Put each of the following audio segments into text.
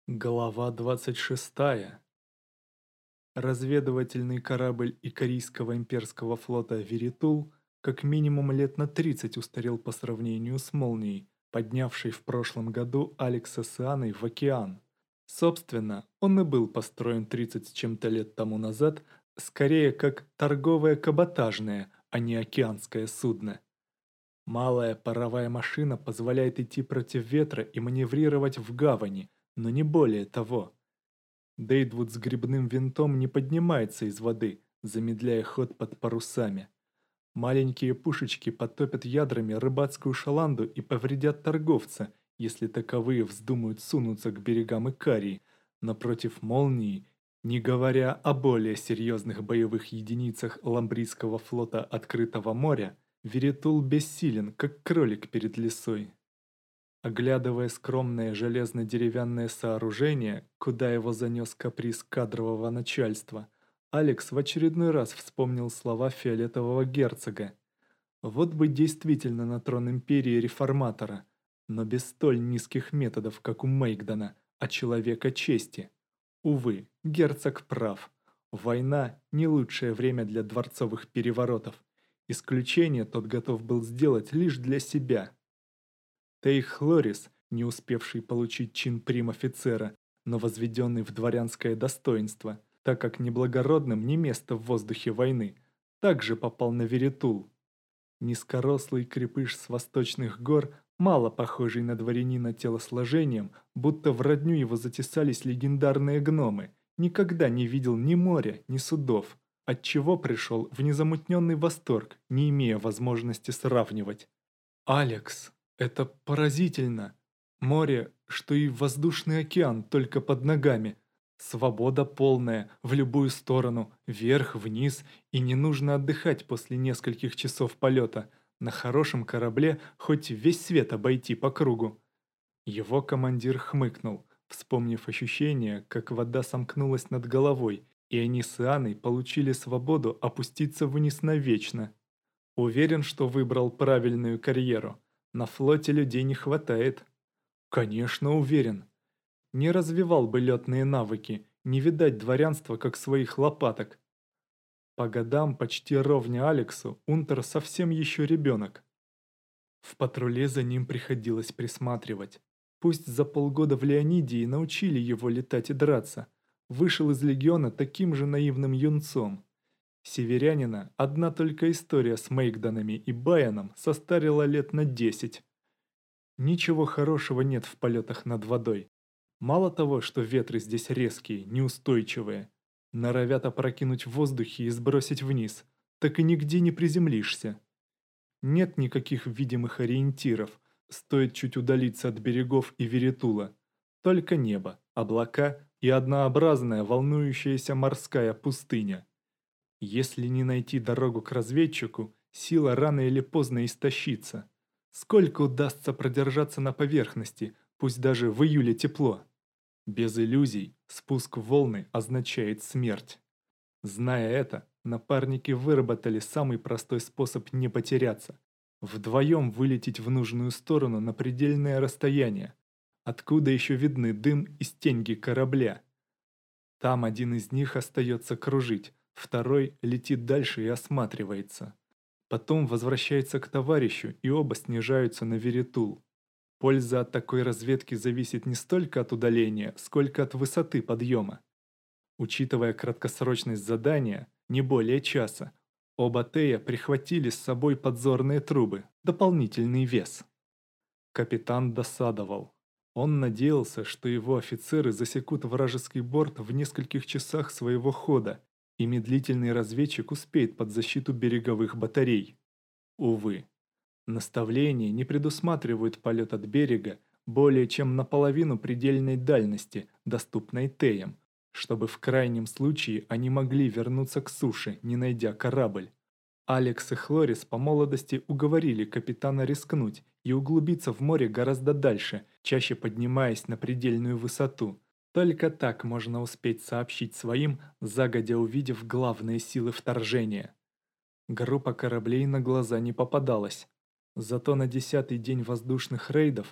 Глава 26. Разведывательный корабль Икарийского имперского флота «Веритул» как минимум лет на 30 устарел по сравнению с «Молнией», поднявшей в прошлом году Алекса с Ианой в океан. Собственно, он и был построен 30 с чем-то лет тому назад, скорее как торговое каботажное, а не океанское судно. Малая паровая машина позволяет идти против ветра и маневрировать в гавани, но не более того. Дейдвуд с грибным винтом не поднимается из воды, замедляя ход под парусами. Маленькие пушечки потопят ядрами рыбацкую шаланду и повредят торговца, если таковые вздумают сунуться к берегам Икарии, напротив молнии, не говоря о более серьезных боевых единицах Ламбрийского флота Открытого моря, Веритул бессилен, как кролик перед лисой. Оглядывая скромное железно-деревянное сооружение, куда его занес каприз кадрового начальства, Алекс в очередной раз вспомнил слова фиолетового герцога. Вот бы действительно на трон империи реформатора, но без столь низких методов, как у Мейгдона, а человека чести. Увы, герцог прав. Война – не лучшее время для дворцовых переворотов. Исключение тот готов был сделать лишь для себя. Тейх Лорис, не успевший получить чин прим-офицера, но возведенный в дворянское достоинство, так как неблагородным не место в воздухе войны, также попал на Веритул. Низкорослый крепыш с восточных гор, мало похожий на дворянина телосложением, будто в родню его затесались легендарные гномы, никогда не видел ни моря, ни судов, отчего пришел в незамутненный восторг, не имея возможности сравнивать. «Алекс, это поразительно! Море, что и воздушный океан, только под ногами. Свобода полная, в любую сторону, вверх, вниз, и не нужно отдыхать после нескольких часов полета. На хорошем корабле хоть весь свет обойти по кругу». Его командир хмыкнул, вспомнив ощущение, как вода сомкнулась над головой, и они с Ианой получили свободу опуститься вниз навечно. Уверен, что выбрал правильную карьеру. На флоте людей не хватает. Конечно, уверен. Не развивал бы летные навыки, не видать дворянства, как своих лопаток. По годам почти ровня Алексу, Унтер совсем еще ребенок. В патруле за ним приходилось присматривать. Пусть за полгода в Леонидии научили его летать и драться. Вышел из легиона таким же наивным юнцом. Северянина одна только история с Мейгдонами и Баяном состарила лет на 10. Ничего хорошего нет в полетах над водой. Мало того, что ветры здесь резкие, неустойчивые, норовят опрокинуть в воздухе и сбросить вниз, так и нигде не приземлишься. Нет никаких видимых ориентиров, стоит чуть удалиться от берегов и Веритула. Только небо, облака и однообразная волнующаяся морская пустыня. Если не найти дорогу к разведчику, сила рано или поздно истощится. Сколько удастся продержаться на поверхности, пусть даже в июле тепло? Без иллюзий спуск в волны означает смерть. Зная это, напарники выработали самый простой способ не потеряться. Вдвоем вылететь в нужную сторону на предельное расстояние, откуда еще видны дым и стеньги корабля. Там один из них остается кружить, второй летит дальше и осматривается. Потом возвращается к товарищу, и оба снижаются на Веритул. Польза от такой разведки зависит не столько от удаления, сколько от высоты подъема. Учитывая краткосрочность задания, не более часа, оба Тея прихватили с собой подзорные трубы, дополнительный вес. Капитан досадовал. Он надеялся, что его офицеры засекут вражеский борт в нескольких часах своего хода, и медлительный разведчик успеет под защиту береговых батарей. Увы, наставления не предусматривают полет от берега более чем наполовину предельной дальности, доступной Теям, чтобы в крайнем случае они могли вернуться к суше, не найдя корабль. Алекс и Хлорис по молодости уговорили капитана рискнуть и углубиться в море гораздо дальше, чаще поднимаясь на предельную высоту. Только так можно успеть сообщить своим, загодя увидев главные силы вторжения. Группа кораблей на глаза не попадалась. Зато на 10-й день воздушных рейдов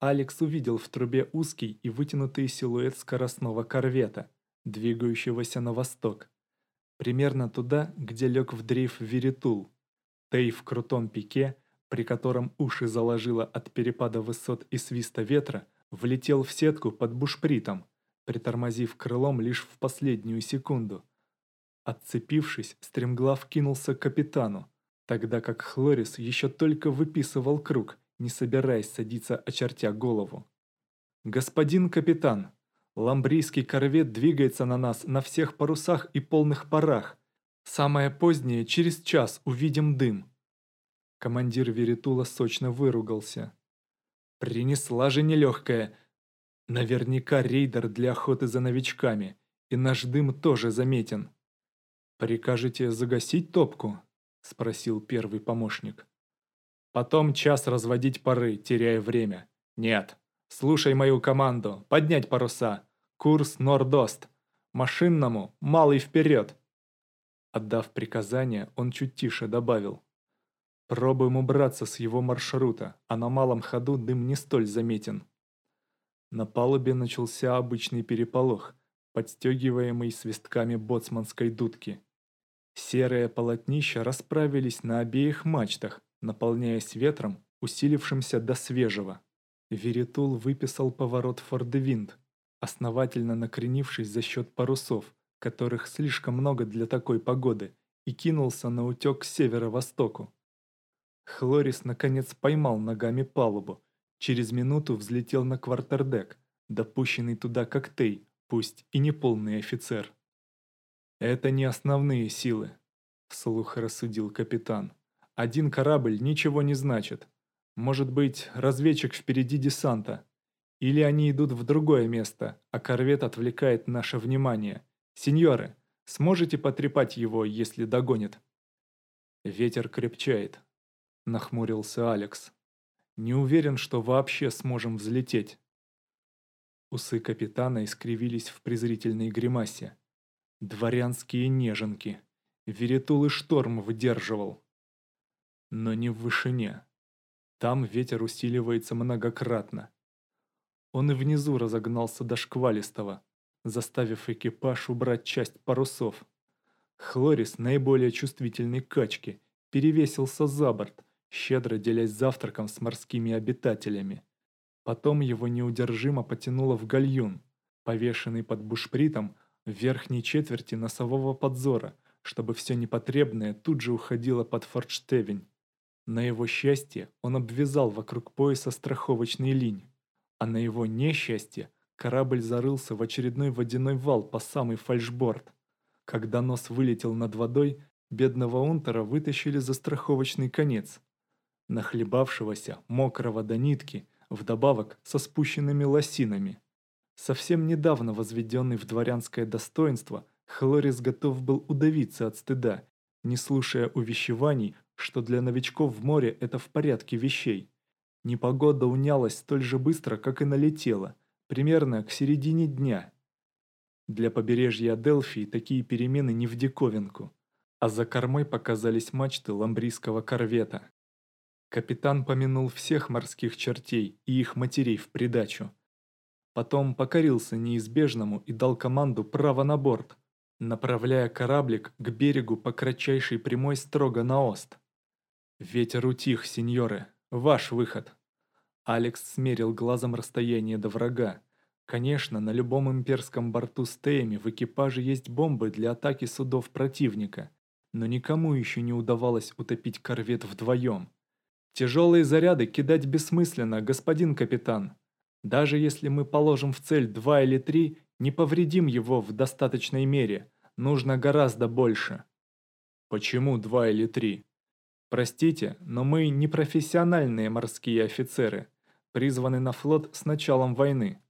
Алекс увидел в трубе узкий и вытянутый силуэт скоростного корвета, двигающегося на восток. Примерно туда, где лег в дрейф Веритул. Тей в крутом пике, при котором уши заложило от перепада высот и свиста ветра, влетел в сетку под бушпритом, притормозив крылом лишь в последнюю секунду. Отцепившись, стремглав кинулся к капитану, тогда как Хлорис еще только выписывал круг, не собираясь садиться, очертя голову. «Господин капитан, ламбрийский корвет двигается на нас на всех парусах и полных парах. Самое позднее, через час увидим дым». Командир Веритула сочно выругался. «Принесла же нелегкая. Наверняка рейдер для охоты за новичками, и наш дым тоже заметен». «Прикажете загасить топку?» – спросил первый помощник. «Потом час разводить пары, теряя время. Нет. Слушай мою команду. Поднять паруса. Курс Норд-Ост. Машинному малый вперед». Отдав приказание, он чуть тише добавил. «Пробуем убраться с его маршрута, а на малом ходу дым не столь заметен». На палубе начался обычный переполох, подстегиваемый свистками боцманской дудки. Серые полотнища расправились на обеих мачтах, наполняясь ветром, усилившимся до свежего. Веритул выписал поворот фордевинд, основательно накренившись за счет парусов, которых слишком много для такой погоды, и кинулся на утек к северо-востоку. Хлорис наконец поймал ногами палубу, через минуту взлетел на квартердек, допущенный туда как Тей, пусть и не полный офицер. «Это не основные силы», – вслух рассудил капитан. «Один корабль ничего не значит. Может быть, разведчик впереди десанта. Или они идут в другое место, а корвет отвлекает наше внимание. Сеньоры, сможете потрепать его, если догонит?» «Ветер крепчает», – нахмурился Алекс. «Не уверен, что вообще сможем взлететь». Усы капитана искривились в презрительной гримасе. Дворянские неженки. Веритул и шторм выдерживал. Но не в вышине. Там ветер усиливается многократно. Он и внизу разогнался до шквалистого, заставив экипаж убрать часть парусов. Хлорис, наиболее чувствительный к качке, перевесился за борт, щедро делясь завтраком с морскими обитателями. Потом его неудержимо потянуло в гальюн, повешенный под бушпритом в верхней четверти носового подзора, чтобы все непотребное тут же уходило под форштевень. На его счастье он обвязал вокруг пояса страховочный линь, а на его несчастье корабль зарылся в очередной водяной вал по самый фальшборд. Когда нос вылетел над водой, бедного унтера вытащили за страховочный конец. Нахлебавшегося, мокрого до нитки, вдобавок со спущенными лосинами. Совсем недавно возведенный в дворянское достоинство, Хлорис готов был удавиться от стыда, не слушая увещеваний, что для новичков в море это в порядке вещей. Непогода унялась столь же быстро, как и налетела, примерно к середине дня. Для побережья Аделфии такие перемены не в диковинку, а за кормой показались мачты ламбрийского корвета. Капитан помянул всех морских чертей и их матерей в придачу. Потом покорился неизбежному и дал команду право на борт, направляя кораблик к берегу по кратчайшей прямой строго на ост. «Ветер утих, сеньоры. Ваш выход». Алекс смерил глазом расстояние до врага. Конечно, на любом имперском борту с теями в экипаже есть бомбы для атаки судов противника, но никому еще не удавалось утопить корвет вдвоем. «Тяжелые заряды кидать бессмысленно, господин капитан. Даже если мы положим в цель 2 или 3, не повредим его в достаточной мере. Нужно гораздо больше». «Почему 2 или 3? Простите, но мы не профессиональные морские офицеры, призваны на флот с началом войны».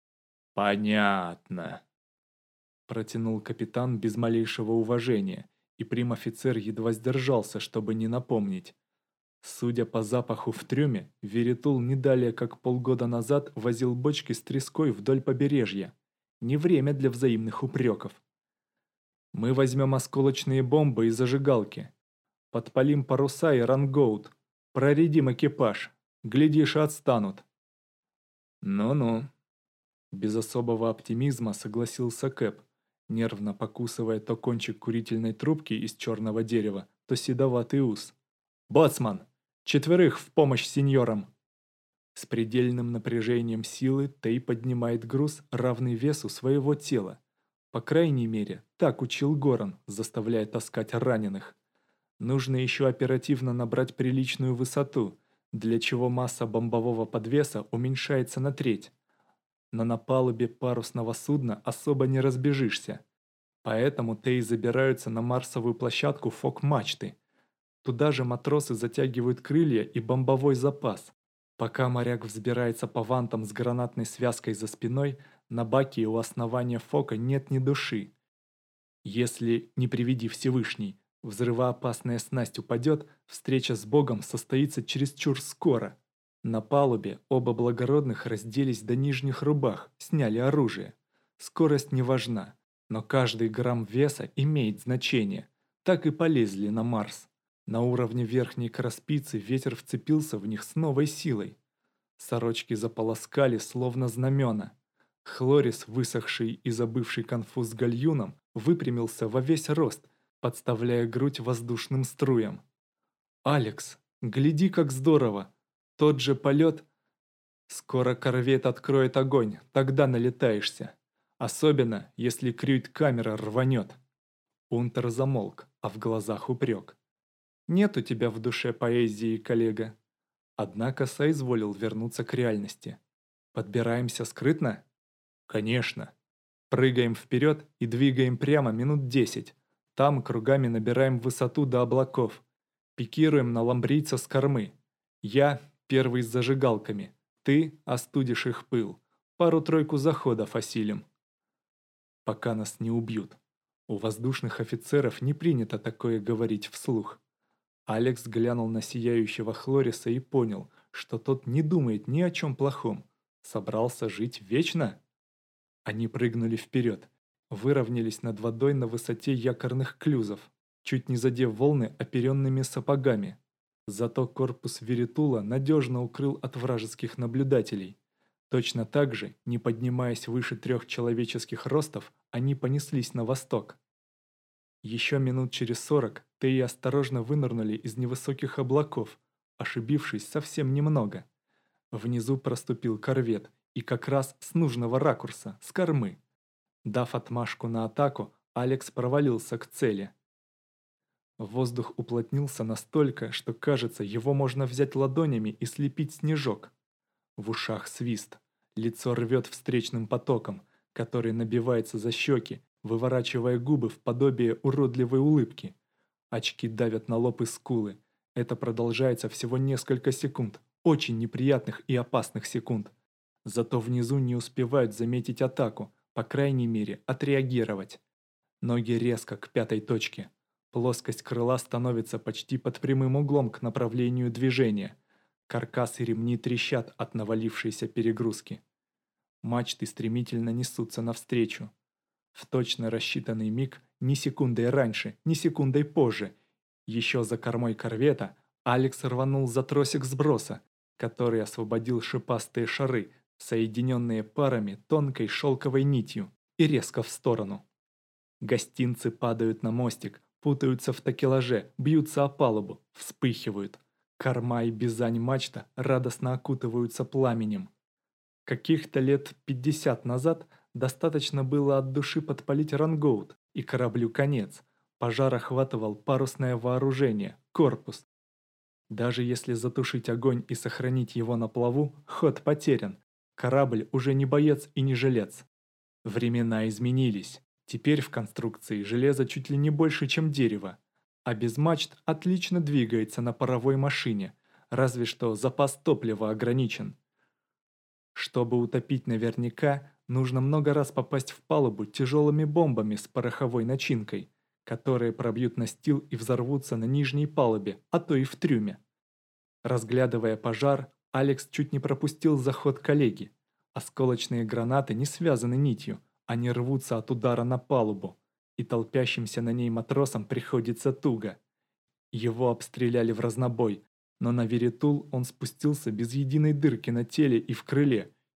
«Понятно», – протянул капитан без малейшего уважения, и прим-офицер едва сдержался, чтобы не напомнить. Судя по запаху в трюме, Веритул не далее как полгода назад возил бочки с треской вдоль побережья. Не время для взаимных упреков. «Мы возьмем осколочные бомбы и зажигалки. Подпалим паруса и рангоут. Проредим экипаж. Глядишь, отстанут». Ну-ну. Без особого оптимизма согласился Кэп, нервно покусывая то кончик курительной трубки из черного дерева, то седоватый ус. «Боцман! Четверых в помощь сеньорам!» С предельным напряжением силы Тей поднимает груз, равный весу своего тела. По крайней мере, так учил Горан, заставляя таскать раненых. Нужно еще оперативно набрать приличную высоту, для чего масса бомбового подвеса уменьшается на треть. Но на палубе парусного судна особо не разбежишься. Поэтому Тей забираются на марсовую площадку фок-мачты. Туда же матросы затягивают крылья и бомбовой запас. Пока моряк взбирается по вантам с гранатной связкой за спиной, на баке у основания фока нет ни души. Если, не приведи Всевышний, взрывоопасная снасть упадет, встреча с Богом состоится чересчур скоро. На палубе оба благородных разделись до нижних рубах, сняли оружие. Скорость не важна, но каждый грамм веса имеет значение. Так и полезли на Марс. На уровне верхней краспицы ветер вцепился в них с новой силой. Сорочки заполоскали, словно знамена. Хлорис, высохший и забывший конфуз гальюном, выпрямился во весь рост, подставляя грудь воздушным струям. «Алекс, гляди, как здорово! Тот же полет. Скоро корвет откроет огонь, тогда налетаешься. Особенно, если крюйт-камера рванет». Унтер замолк, а в глазах упрек. «Нет у тебя в душе поэзии, коллега». Однако соизволил вернуться к реальности. «Подбираемся скрытно?» «Конечно. Прыгаем вперед и двигаем прямо минут 10. Там кругами набираем высоту до облаков. Пикируем на ламбрийца с кормы. Я первый с зажигалками. Ты остудишь их пыл. Пару-тройку заходов осилим. Пока нас не убьют. У воздушных офицеров не принято такое говорить вслух. Алекс глянул на сияющего Хлориса и понял, что тот не думает ни о чем плохом. Собрался жить вечно? Они прыгнули вперед, выровнялись над водой на высоте якорных клюзов, чуть не задев волны оперенными сапогами. Зато корпус Веритула надежно укрыл от вражеских наблюдателей. Точно так же, не поднимаясь выше 3 человеческих ростов, они понеслись на восток. Еще минут через 40 Теи осторожно вынырнули из невысоких облаков, ошибившись совсем немного. Внизу проступил корвет, и как раз с нужного ракурса, с кормы. Дав отмашку на атаку, Алекс провалился к цели. Воздух уплотнился настолько, что кажется, его можно взять ладонями и слепить снежок. В ушах свист, лицо рвет встречным потоком, который набивается за щеки, выворачивая губы в подобие уродливой улыбки. Очки давят на лоб и скулы. Это продолжается всего несколько секунд, очень неприятных и опасных секунд. Зато внизу не успевают заметить атаку, по крайней мере, отреагировать. Ноги резко к 5-й точке. Плоскость крыла становится почти под прямым углом к направлению движения. Каркас и ремни трещат от навалившейся перегрузки. Мачты стремительно несутся навстречу. В точно рассчитанный миг, ни секундой раньше, ни секундой позже, еще за кормой корвета, Алекс рванул за тросик сброса, который освободил шипастые шары, соединенные парами тонкой шелковой нитью, и резко в сторону. Гостинцы падают на мостик, путаются в такелаже, бьются о палубу, вспыхивают. Корма и бизань мачта радостно окутываются пламенем. Каких-то лет 50 назад достаточно было от души подпалить рангоут, и кораблю конец. Пожар охватывал парусное вооружение, корпус. Даже если затушить огонь и сохранить его на плаву, ход потерян. Корабль уже не боец и не жилец. Времена изменились. Теперь в конструкции железо чуть ли не больше, чем дерево. А без мачт отлично двигается на паровой машине, разве что запас топлива ограничен. Чтобы утопить наверняка, нужно много раз попасть в палубу тяжелыми бомбами с пороховой начинкой, которые пробьют настил и взорвутся на нижней палубе, а то и в трюме. Разглядывая пожар, Алекс чуть не пропустил заход коллеги. Осколочные гранаты не связаны нитью, они рвутся от удара на палубу, и толпящимся на ней матросам приходится туго. Его обстреляли в разнобой, но на Веритул он спустился без единой дырки на теле и в крыле,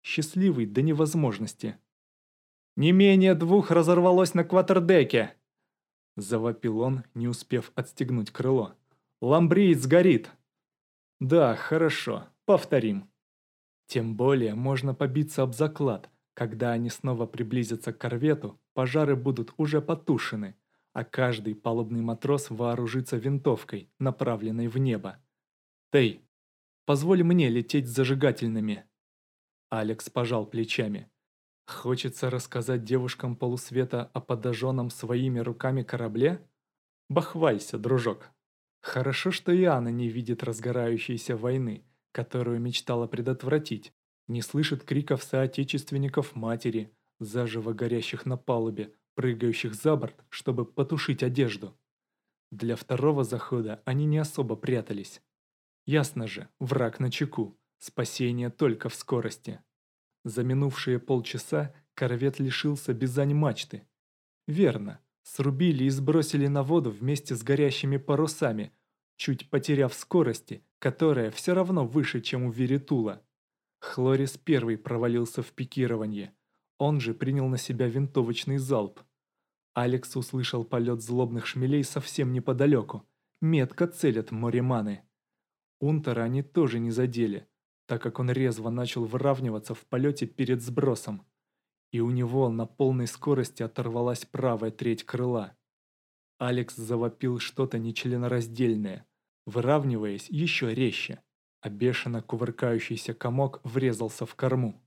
счастливый до невозможности. «Не менее 2 разорвалось на кватердеке!» – завопил он, не успев отстегнуть крыло. «Ламбриец горит!» «Да, хорошо, повторим». Тем более можно побиться об заклад. Когда они снова приблизятся к корвету, пожары будут уже потушены, а каждый палубный матрос вооружится винтовкой, направленной в небо. «Тей, позволь мне лететь с зажигательными». Алекс пожал плечами. Хочется рассказать девушкам полусвета о подожженном своими руками корабле? Бахвалься, дружок. Хорошо, что и Анна не видит разгорающейся войны, которую мечтала предотвратить, не слышит криков соотечественников матери, заживо горящих на палубе, прыгающих за борт, чтобы потушить одежду. Для второго захода они не особо прятались. Ясно же, враг начеку, спасение только в скорости. За минувшие полчаса корвет лишился бизань-мачты. Верно, срубили и сбросили на воду вместе с горящими парусами, чуть потеряв скорости, которая все равно выше, чем у Веритула. Хлорис первый провалился в пикирование, он же принял на себя винтовочный залп. Алекс услышал полет злобных шмелей совсем неподалеку, метко целят мореманы. Унтера они тоже не задели, так как он резво начал выравниваться в полете перед сбросом, и у него на полной скорости оторвалась правая треть крыла. Алекс завопил что-то нечленораздельное, выравниваясь еще резче, а бешено кувыркающийся комок врезался в корму.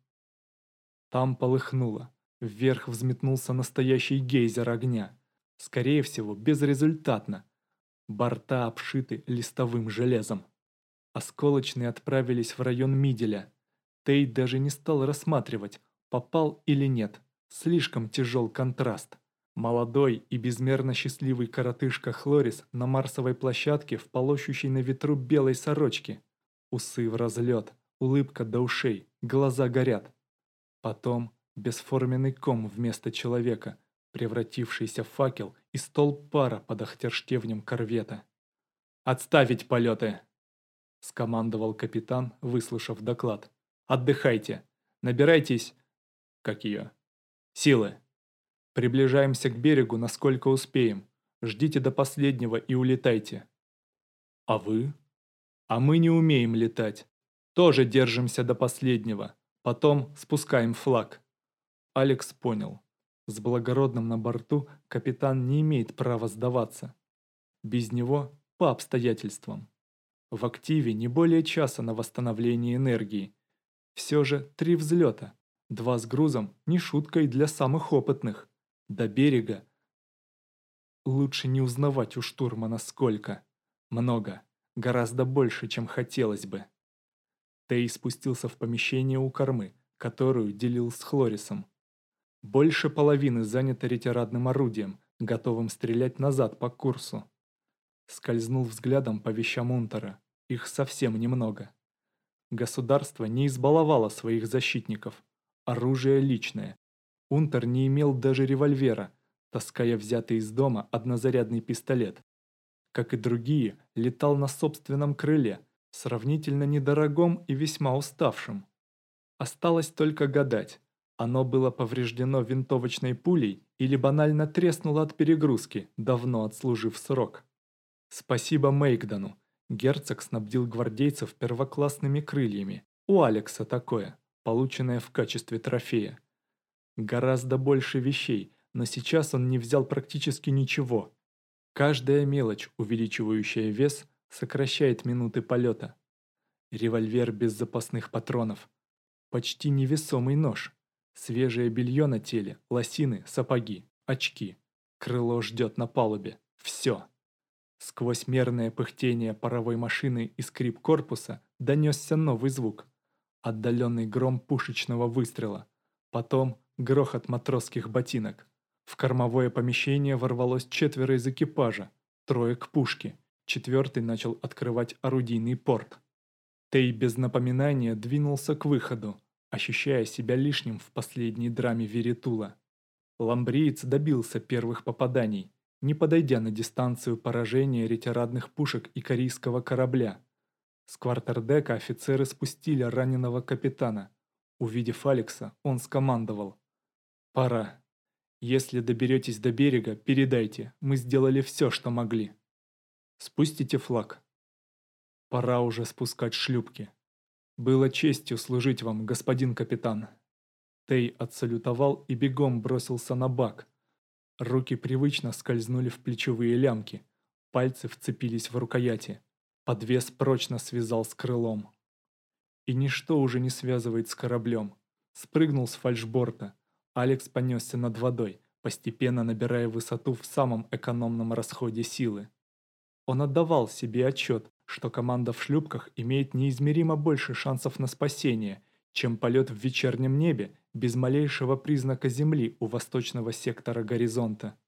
Там полыхнуло, вверх взметнулся настоящий гейзер огня, скорее всего безрезультатно. Борта обшиты листовым железом. Осколочные отправились в район Миделя. Тей даже не стал рассматривать, попал или нет. Слишком тяжел контраст. Молодой и безмерно счастливый коротышка Хлорис на марсовой площадке в полощущей на ветру белой сорочке. Усы в разлет, улыбка до ушей, глаза горят. Потом бесформенный ком вместо человека, превратившийся в факел и столб пара под ахтерштевнем корвета. «Отставить полеты!» – скомандовал капитан, выслушав доклад. «Отдыхайте. Набирайтесь... как ее? Силы. Приближаемся к берегу, насколько успеем. Ждите до последнего и улетайте». «А вы?» «А мы не умеем летать. Тоже держимся до последнего. Потом спускаем флаг». Алекс понял. С благородным на борту капитан не имеет права сдаваться. Без него по обстоятельствам. В активе не более часа на восстановление энергии. Все же 3 взлета, 2 с грузом, не шутка и для самых опытных. До берега. Лучше не узнавать у штурмана сколько. Много. Гораздо больше, чем хотелось бы. Тей спустился в помещение у кормы, которую делил с Хлорисом. Больше половины занято ретирадным орудием, готовым стрелять назад по курсу. Скользнул взглядом по вещам Унтера. Их совсем немного. Государство не избаловало своих защитников. Оружие личное. Унтер не имел даже револьвера, таская взятый из дома однозарядный пистолет. Как и другие, летал на собственном крыле, сравнительно недорогом и весьма уставшим. Осталось только гадать, оно было повреждено винтовочной пулей или банально треснуло от перегрузки, давно отслужив срок. Спасибо Мейкдону. Герцог снабдил гвардейцев первоклассными крыльями. У Алекса такое, полученное в качестве трофея. Гораздо больше вещей, но сейчас он не взял практически ничего. Каждая мелочь, увеличивающая вес, сокращает минуты полета. Револьвер без запасных патронов. Почти невесомый нож. Свежее белье на теле, лосины, сапоги, очки. Крыло ждет на палубе. Все. Сквозь мерное пыхтение паровой машины и скрип корпуса донесся новый звук. Отдаленный гром пушечного выстрела. Потом грохот матросских ботинок. В кормовое помещение ворвалось 4 из экипажа, 3 к пушке, 4 начал открывать орудийный порт. Тей без напоминания двинулся к выходу, ощущая себя лишним в последней драме Веритула. Ламбриец добился первых попаданий, не подойдя на дистанцию поражения ретирадных пушек и корейского корабля. С квартердека офицеры спустили раненого капитана. Увидев Алекса, он скомандовал: «Пора. Если доберетесь до берега, передайте, мы сделали все, что могли. Спустите флаг. Пора уже спускать шлюпки. Было честью служить вам, господин капитан». Тей отсалютовал и бегом бросился на бак. Руки привычно скользнули в плечевые лямки, пальцы вцепились в рукояти. Подвес прочно связал с крылом. И ничто уже не связывает с кораблем. Спрыгнул с фальшборта. Алекс понесся над водой, постепенно набирая высоту в самом экономном расходе силы. Он отдавал себе отчет, что команда в шлюпках имеет неизмеримо больше шансов на спасение, чем полет в вечернем небе без малейшего признака земли у восточного сектора горизонта.